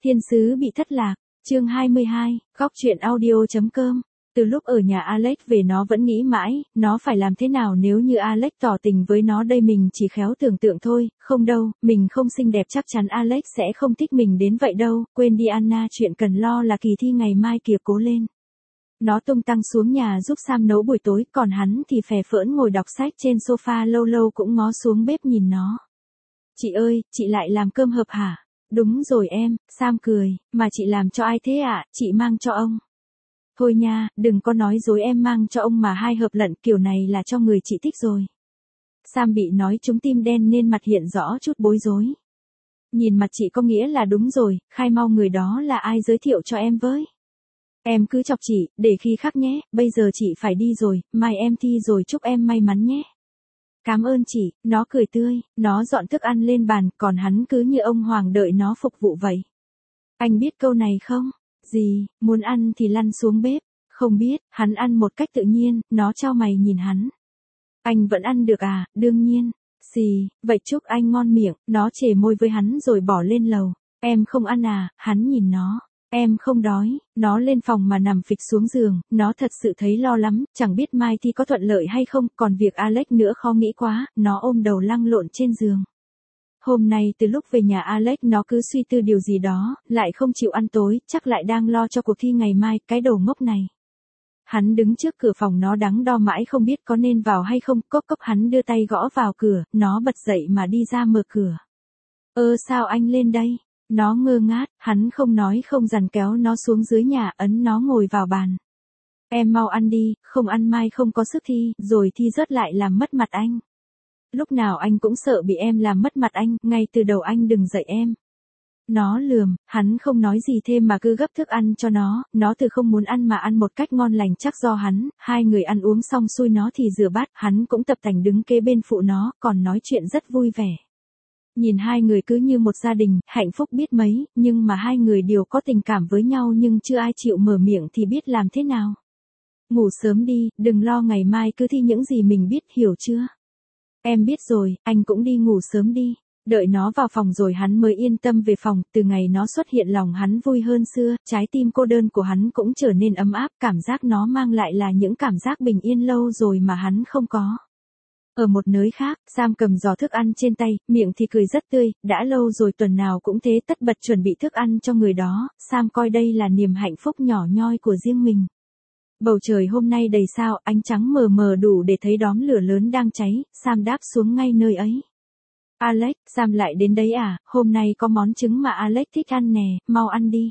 Thiên sứ bị thất lạc, chương 22, góc truyện audio.com. Từ lúc ở nhà Alex về nó vẫn nghĩ mãi, nó phải làm thế nào nếu như Alex tỏ tình với nó đây, mình chỉ khéo tưởng tượng thôi, không đâu, mình không xinh đẹp chắc chắn Alex sẽ không thích mình đến vậy đâu, quên đi Anna, chuyện cần lo là kỳ thi ngày mai kìa, cố lên. Nó tung tăng xuống nhà giúp Sam nấu buổi tối, còn hắn thì phè phỡn ngồi đọc sách trên sofa, lâu lâu cũng ngó xuống bếp nhìn nó. Chị ơi, chị lại làm cơm hộp hả? Đúng rồi em, Sam cười, mà chị làm cho ai thế ạ? Chị mang cho ông. Thôi nha, đừng có nói dối, em mang cho ông mà 2 hộp lận kiểu này là cho người chị thích rồi. Sam bị nói trúng tim đen nên mặt hiện rõ chút bối rối. Nhìn mặt chị có nghĩa là đúng rồi, khai mau người đó là ai, giới thiệu cho em với. Em cứ chọc chị, để khi khác nhé, bây giờ chị phải đi rồi, mai em thi rồi, chúc em may mắn nhé. Cảm ơn chị, nó cười tươi, nó dọn thức ăn lên bàn, còn hắn cứ như ông hoàng đợi nó phục vụ vậy. Anh biết câu này không? Gì, muốn ăn thì lăn xuống bếp. Không biết, hắn ăn một cách tự nhiên, nó chau mày nhìn hắn. Anh vẫn ăn được à, đương nhiên. Xì, vậy chúc anh ngon miệng, nó chề môi với hắn rồi bỏ lên lầu. Em không ăn à, hắn nhìn nó. Em không đói, nó lên phòng mà nằm phịch xuống giường, nó thật sự thấy lo lắm, chẳng biết mai thi có thuận lợi hay không, còn việc Alex nữa khó nghĩ quá, nó ôm đầu lăn lộn trên giường. Hôm nay từ lúc về nhà Alex nó cứ suy tư điều gì đó, lại không chịu ăn tối, chắc lại đang lo cho cuộc thi ngày mai, cái đồ ngốc này. Hắn đứng trước cửa phòng, nó đắn đo mãi không biết có nên vào hay không, cốc cốc, hắn đưa tay gõ vào cửa, nó bật dậy mà đi ra mở cửa. Sao anh lên đây? Nó ngơ ngác, hắn không nói không rằng kéo nó xuống dưới nhà, ấn nó ngồi vào bàn. Em mau ăn đi, không ăn mai không có sức thi, rồi thi rớt lại làm mất mặt anh. Lúc nào anh cũng sợ bị em làm mất mặt anh, ngay từ đầu anh đừng dạy em. Nó lườm, hắn không nói gì thêm mà cứ gấp thức ăn cho nó từ không muốn ăn mà ăn một cách ngon lành, chắc do hắn. Hai người ăn uống xong xuôi nó thì rửa bát, hắn cũng tập tành đứng kế bên phụ nó, còn nói chuyện rất vui vẻ. Nhìn hai người cứ như một gia đình, hạnh phúc biết mấy, nhưng mà hai người đều có tình cảm với nhau nhưng chưa ai chịu mở miệng thì biết làm thế nào. Ngủ sớm đi, đừng lo ngày mai cứ thi những gì mình biết, hiểu chưa? Em biết rồi, anh cũng đi ngủ sớm đi. Đợi nó vào phòng rồi hắn mới yên tâm về phòng, từ ngày nó xuất hiện lòng hắn vui hơn xưa, trái tim cô đơn của hắn cũng trở nên ấm áp, cảm giác nó mang lại là những cảm giác bình yên lâu rồi mà hắn không có. Ở một nơi khác, Sam cầm giỏ thức ăn trên tay, miệng thì cười rất tươi, đã lâu rồi tuần nào cũng thế, tất bật chuẩn bị thức ăn cho người đó, Sam coi đây là niềm hạnh phúc nhỏ nhoi của riêng mình. Bầu trời hôm nay đầy sao, ánh trắng mờ mờ đủ để thấy đóm lửa lớn đang cháy, Sam đáp xuống ngay nơi ấy. Alex, Sam lại đến đấy à, hôm nay có món trứng mà Alex thích ăn nè, mau ăn đi.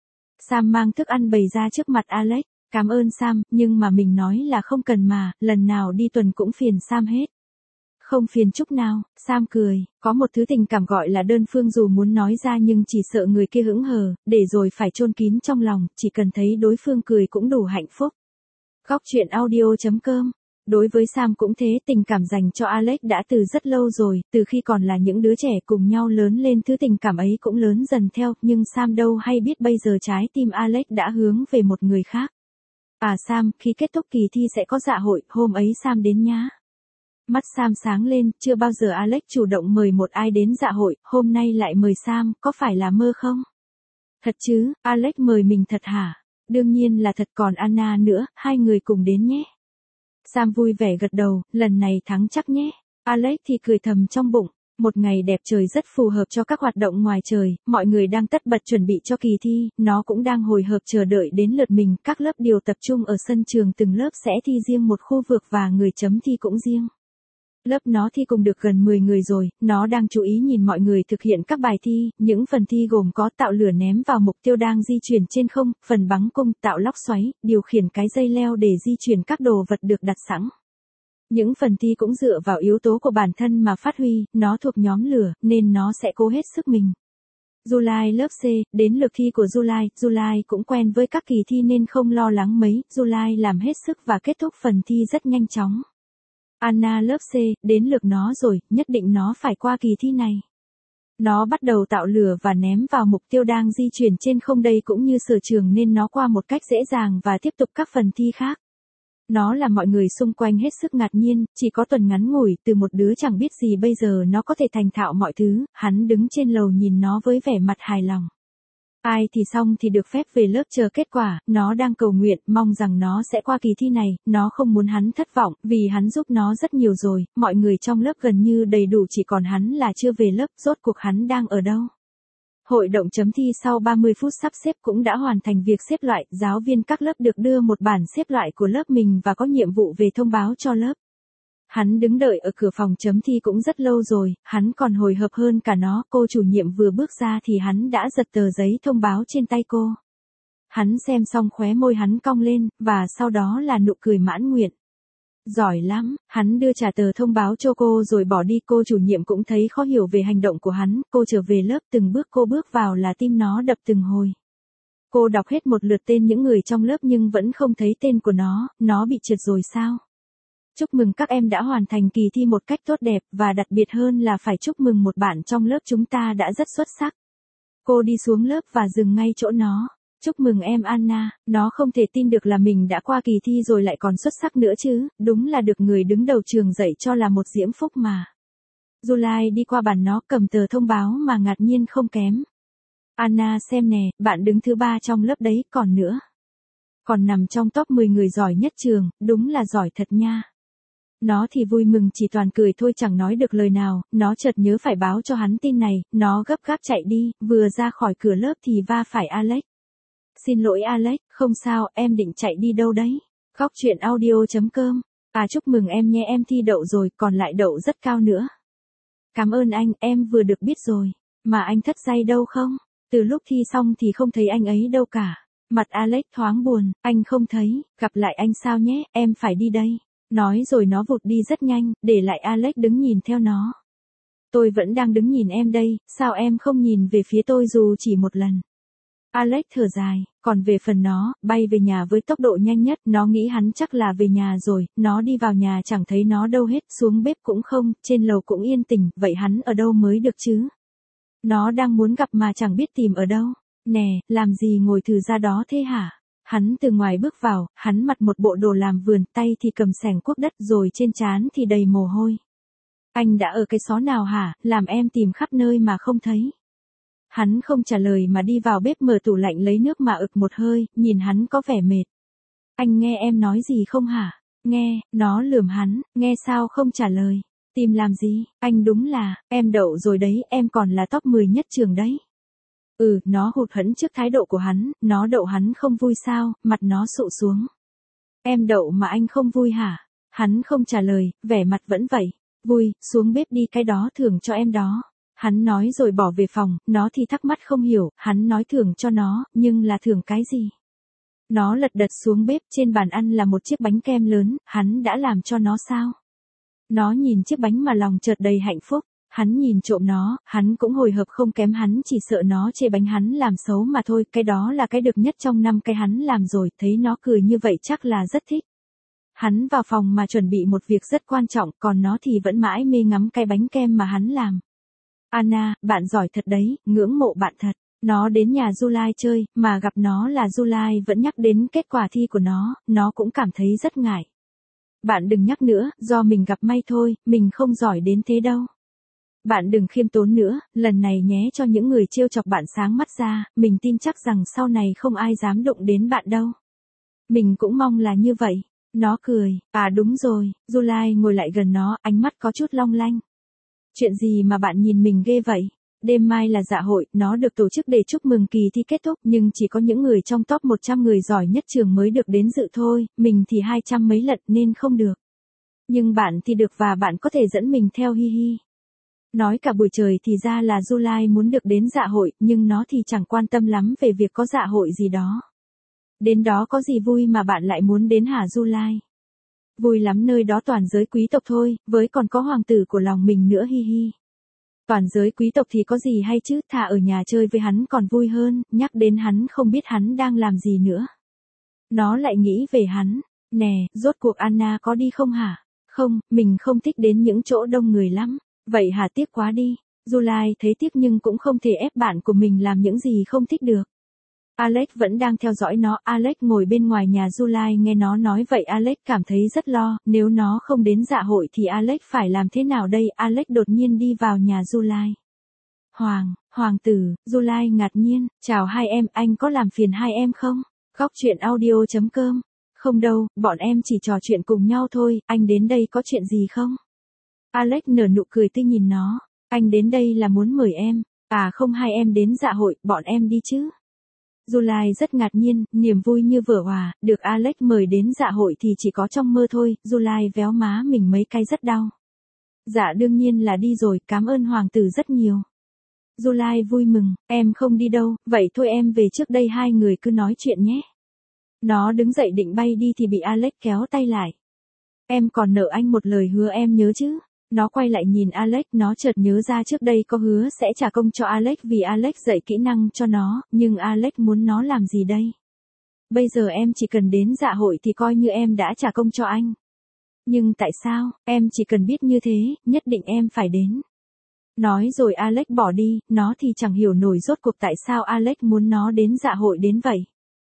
Sam mang thức ăn bày ra trước mặt Alex, cảm ơn Sam, nhưng mà mình nói là không cần mà, lần nào đi tuần cũng phiền Sam hết. Không phiền chút nào, Sam cười, có một thứ tình cảm gọi là đơn phương, dù muốn nói ra nhưng chỉ sợ người kia hững hờ, để rồi phải chôn kín trong lòng, chỉ cần thấy đối phương cười cũng đủ hạnh phúc. Góc truyện audio.com. Đối với Sam cũng thế, tình cảm dành cho Alex đã từ rất lâu rồi, từ khi còn là những đứa trẻ cùng nhau lớn lên, thứ tình cảm ấy cũng lớn dần theo, nhưng Sam đâu hay biết bây giờ trái tim Alex đã hướng về một người khác. À Sam, khi kết thúc kỳ thi sẽ có dạ hội, hôm ấy Sam đến nhá. Mắt Sam sáng lên, chưa bao giờ Alex chủ động mời một ai đến dạ hội, hôm nay lại mời Sam, có phải là mơ không? Thật chứ, Alex mời mình thật hả? Đương nhiên là thật, còn Anna nữa, hai người cùng đến nhé. Sam vui vẻ gật đầu, lần này thắng chắc nhé. Alex thì cười thầm trong bụng, một ngày đẹp trời rất phù hợp cho các hoạt động ngoài trời, mọi người đang tất bật chuẩn bị cho kỳ thi, nó cũng đang hồi hộp chờ đợi đến lượt mình, các lớp đều tập trung ở sân trường, từng lớp sẽ thi riêng một khu vực và người chấm thi cũng riêng. Lớp nó thi cùng được gần 10 người rồi, nó đang chú ý nhìn mọi người thực hiện các bài thi, những phần thi gồm có tạo lửa ném vào mục tiêu đang di chuyển trên không, phần bắn cung, tạo lốc xoáy, điều khiển cái dây leo để di chuyển các đồ vật được đặt sẵn. Những phần thi cũng dựa vào yếu tố của bản thân mà phát huy, nó thuộc nhóm lửa, nên nó sẽ cố hết sức mình. July lớp C, đến lượt thi của July cũng quen với các kỳ thi nên không lo lắng mấy, July làm hết sức và kết thúc phần thi rất nhanh chóng. Anna lớp C, đến lượt nó rồi, nhất định nó phải qua kỳ thi này. Nó bắt đầu tạo lửa và ném vào mục tiêu đang di chuyển trên không, đây cũng như sở trường nên nó qua một cách dễ dàng và tiếp tục các phần thi khác. Nó làm mọi người xung quanh hết sức ngạc nhiên, chỉ có tuần ngắn ngủi, từ một đứa chẳng biết gì bây giờ nó có thể thành thạo mọi thứ, hắn đứng trên lầu nhìn nó với vẻ mặt hài lòng. Ai thì xong thì được phép về lớp chờ kết quả, nó đang cầu nguyện, mong rằng nó sẽ qua kỳ thi này, nó không muốn hắn thất vọng, vì hắn giúp nó rất nhiều rồi, mọi người trong lớp gần như đầy đủ chỉ còn hắn là chưa về lớp, rốt cuộc hắn đang ở đâu. Hội đồng chấm thi sau 30 phút sắp xếp cũng đã hoàn thành việc xếp loại, giáo viên các lớp được đưa một bản xếp loại của lớp mình và có nhiệm vụ về thông báo cho lớp. Hắn đứng đợi ở cửa phòng chấm thi cũng rất lâu rồi, hắn còn hồi hộp hơn cả nó, cô chủ nhiệm vừa bước ra thì hắn đã giật tờ giấy thông báo trên tay cô. Hắn xem xong khóe môi hắn cong lên, và sau đó là nụ cười mãn nguyện. Giỏi lắm, hắn đưa trả tờ thông báo cho cô rồi bỏ đi, cô chủ nhiệm cũng thấy khó hiểu về hành động của hắn, cô trở về lớp từng bước cô bước vào là tim nó đập từng hồi. Cô đọc hết một lượt tên những người trong lớp nhưng vẫn không thấy tên của nó bị trượt rồi sao? Chúc mừng các em đã hoàn thành kỳ thi một cách tốt đẹp, và đặc biệt hơn là phải chúc mừng một bạn trong lớp chúng ta đã rất xuất sắc. Cô đi xuống lớp và dừng ngay chỗ nó. Chúc mừng em Anna, nó không thể tin được là mình đã qua kỳ thi rồi lại còn xuất sắc nữa chứ, đúng là được người đứng đầu trường dạy cho là một diễm phúc mà. July đi qua bàn nó cầm tờ thông báo mà ngạc nhiên không kém. Anna xem nè, bạn đứng thứ 3 trong lớp đấy, còn nữa. Còn nằm trong top 10 người giỏi nhất trường, đúng là giỏi thật nha. Nó thì vui mừng chỉ toàn cười thôi chẳng nói được lời nào, nó chợt nhớ phải báo cho hắn tin này, nó gấp gáp chạy đi, vừa ra khỏi cửa lớp thì va phải Alex. Xin lỗi Alex, không sao, em định chạy đi đâu đấy? Góc truyện audio.com. Chúc mừng em nhé, em thi đậu rồi, còn lại đậu rất cao nữa. Cảm ơn anh, em vừa được biết rồi. Mà anh thất giây đâu không? Từ lúc thi xong thì không thấy anh ấy đâu cả. Mặt Alex thoáng buồn, anh không thấy, gặp lại anh sao nhé, em phải đi đây. Nói rồi nó vụt đi rất nhanh, để lại Alex đứng nhìn theo nó. Tôi vẫn đang đứng nhìn em đây, sao em không nhìn về phía tôi dù chỉ một lần? Alex thở dài, còn về phần nó, bay về nhà với tốc độ nhanh nhất, nó nghĩ hắn chắc là về nhà rồi, nó đi vào nhà chẳng thấy nó đâu hết, xuống bếp cũng không, trên lầu cũng yên tĩnh, vậy hắn ở đâu mới được chứ? Nó đang muốn gặp mà chẳng biết tìm ở đâu. Nè, làm gì ngồi thừ ra đó thế hả? Hắn từ ngoài bước vào, hắn mặc một bộ đồ làm vườn, tay thì cầm xẻng cuốc đất rồi trên trán thì đầy mồ hôi. Anh đã ở cái xó nào hả, làm em tìm khắp nơi mà không thấy. Hắn không trả lời mà đi vào bếp mở tủ lạnh lấy nước mà ực một hơi, nhìn hắn có vẻ mệt. Anh nghe em nói gì không hả? Nghe, nó lườm hắn, nghe sao không trả lời. Tìm làm gì, anh đúng là, em đậu rồi đấy, em còn là top 10 nhất trường đấy. Nó hụt hẫng trước thái độ của hắn, nó đậu hắn không vui sao, mặt nó sụ xuống. Em đậu mà anh không vui hả? Hắn không trả lời, vẻ mặt vẫn vậy. Vui, xuống bếp đi, cái đó thưởng cho em đó. Hắn nói rồi bỏ về phòng, nó thì thắc mắc không hiểu, hắn nói thưởng cho nó, nhưng là thưởng cái gì? Nó lật đật xuống bếp, trên bàn ăn là một chiếc bánh kem lớn, hắn đã làm cho nó sao? Nó nhìn chiếc bánh mà lòng chợt đầy hạnh phúc. Hắn nhìn trộm nó, hắn cũng hồi hộp không kém, hắn chỉ sợ nó chê bánh hắn làm xấu mà thôi, cái đó là cái được nhất trong 5 cái hắn làm rồi, thấy nó cười như vậy chắc là rất thích. Hắn vào phòng mà chuẩn bị một việc rất quan trọng, còn nó thì vẫn mãi mê ngắm cái bánh kem mà hắn làm. Anna, bạn giỏi thật đấy, ngưỡng mộ bạn thật. Nó đến nhà July chơi, mà gặp nó là July vẫn nhắc đến kết quả thi của nó cũng cảm thấy rất ngại. Bạn đừng nhắc nữa, do mình gặp may thôi, mình không giỏi đến thế đâu. Bạn đừng khiêm tốn nữa, lần này nhé, cho những người trêu chọc bạn sáng mắt ra, mình tin chắc rằng sau này không ai dám đụng đến bạn đâu. Mình cũng mong là như vậy. Nó cười, đúng rồi, July ngồi lại gần nó, ánh mắt có chút long lanh. Chuyện gì mà bạn nhìn mình ghê vậy? Đêm mai là dạ hội, nó được tổ chức để chúc mừng kỳ thi kết thúc, nhưng chỉ có những người trong top 100 người giỏi nhất trường mới được đến dự thôi, mình thì 200 mấy lận nên không được. Nhưng bạn thì được và bạn có thể dẫn mình theo, hi hi. Nói cả buổi trời thì ra là July muốn được đến dạ hội, nhưng nó thì chẳng quan tâm lắm về việc có dạ hội gì đó. Đến đó có gì vui mà bạn lại muốn đến hả July? Vui lắm, nơi đó toàn giới quý tộc thôi, với còn có hoàng tử của lòng mình nữa, hi hi. Toàn giới quý tộc thì có gì hay chứ, thà ở nhà chơi với hắn còn vui hơn, nhắc đến hắn không biết hắn đang làm gì nữa. Nó lại nghĩ về hắn. Nè, rốt cuộc Anna có đi không hả? Không, mình không thích đến những chỗ đông người lắm. Vậy hả, tiếc quá đi. July thấy tiếc nhưng cũng không thể ép bạn của mình làm những gì không thích được. Alex vẫn đang theo dõi nó, Alex ngồi bên ngoài nhà July nghe nó nói vậy Alex cảm thấy rất lo, nếu nó không đến dạ hội thì Alex phải làm thế nào đây, Alex đột nhiên đi vào nhà July. Hoàng tử, July ngạc nhiên, chào hai em, anh có làm phiền hai em không? Góc chuyện audio.com. Không đâu, bọn em chỉ trò chuyện cùng nhau thôi, anh đến đây có chuyện gì không? Alex nở nụ cười tươi nhìn nó, anh đến đây là muốn mời em, à không hai em đến dạ hội, bọn em đi chứ. July rất ngạc nhiên, niềm vui như vỡ hòa, được Alex mời đến dạ hội thì chỉ có trong mơ thôi, July véo má mình mấy cái rất đau. Dạ đương nhiên là đi rồi, cảm ơn hoàng tử rất nhiều. July vui mừng, em không đi đâu, vậy thôi em về trước đây hai người cứ nói chuyện nhé. Nó đứng dậy định bay đi thì bị Alex kéo tay lại. Em còn nợ anh một lời hứa em nhớ chứ. Nó quay lại nhìn Alex, nó chợt nhớ ra trước đây có hứa sẽ trả công cho Alex vì Alex dạy kỹ năng cho nó, nhưng Alex muốn nó làm gì đây? Bây giờ em chỉ cần đến dạ hội thì coi như em đã trả công cho anh. Nhưng tại sao, em chỉ cần biết như thế, nhất định em phải đến. Nói rồi Alex bỏ đi, nó thì chẳng hiểu nổi rốt cuộc tại sao Alex muốn nó đến dạ hội đến vậy.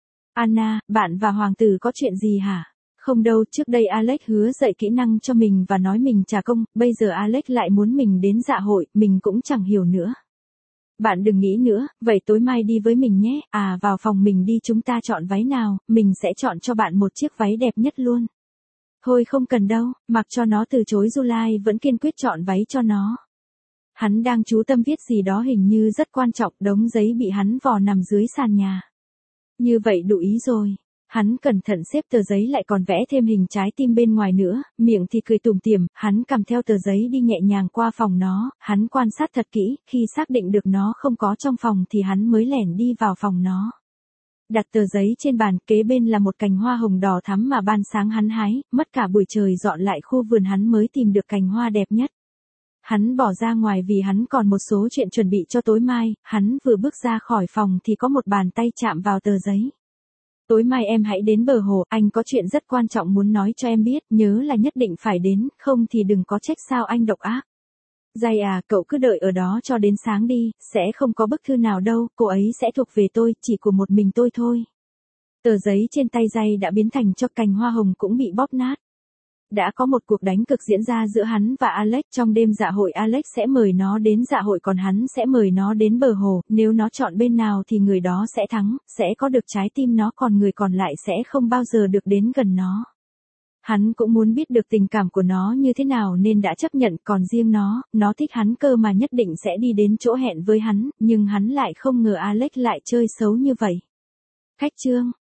Anna, bạn và hoàng tử có chuyện gì hả? Không đâu, trước đây Alex hứa dạy kỹ năng cho mình và nói mình trả công, bây giờ Alex lại muốn mình đến dạ hội, mình cũng chẳng hiểu nữa. Bạn đừng nghĩ nữa, vậy tối mai đi với mình nhé, à vào phòng mình đi chúng ta chọn váy nào, mình sẽ chọn cho bạn một chiếc váy đẹp nhất luôn. Thôi không cần đâu, mặc cho nó từ chối July vẫn kiên quyết chọn váy cho nó. Hắn đang chú tâm viết gì đó hình như rất quan trọng, đống giấy bị hắn vò nằm dưới sàn nhà. Như vậy đủ ý rồi. Hắn cẩn thận xếp tờ giấy lại còn vẽ thêm hình trái tim bên ngoài nữa, miệng thì cười tủm tỉm, hắn cầm theo tờ giấy đi nhẹ nhàng qua phòng nó, hắn quan sát thật kỹ, khi xác định được nó không có trong phòng thì hắn mới lẻn đi vào phòng nó. Đặt tờ giấy trên bàn, kế bên là một cành hoa hồng đỏ thắm mà ban sáng hắn hái, mất cả buổi trời dọn lại khu vườn hắn mới tìm được cành hoa đẹp nhất. Hắn bỏ ra ngoài vì hắn còn một số chuyện chuẩn bị cho tối mai, hắn vừa bước ra khỏi phòng thì có một bàn tay chạm vào tờ giấy. Tối mai em hãy đến bờ hồ, anh có chuyện rất quan trọng muốn nói cho em biết, nhớ là nhất định phải đến, không thì đừng có trách sao anh độc ác. Dày à, cậu cứ đợi ở đó cho đến sáng đi, sẽ không có bức thư nào đâu, cô ấy sẽ thuộc về tôi, chỉ của một mình tôi thôi. Tờ giấy trên tay Dày đã biến thành cho cành hoa hồng cũng bị bóp nát. Đã có một cuộc đánh cực diễn ra giữa hắn và Alex, trong đêm dạ hội Alex sẽ mời nó đến dạ hội còn hắn sẽ mời nó đến bờ hồ, nếu nó chọn bên nào thì người đó sẽ thắng, sẽ có được trái tim nó còn người còn lại sẽ không bao giờ được đến gần nó. Hắn cũng muốn biết được tình cảm của nó như thế nào nên đã chấp nhận, còn riêng nó thích hắn cơ mà nhất định sẽ đi đến chỗ hẹn với hắn, nhưng hắn lại không ngờ Alex lại chơi xấu như vậy. Khách chương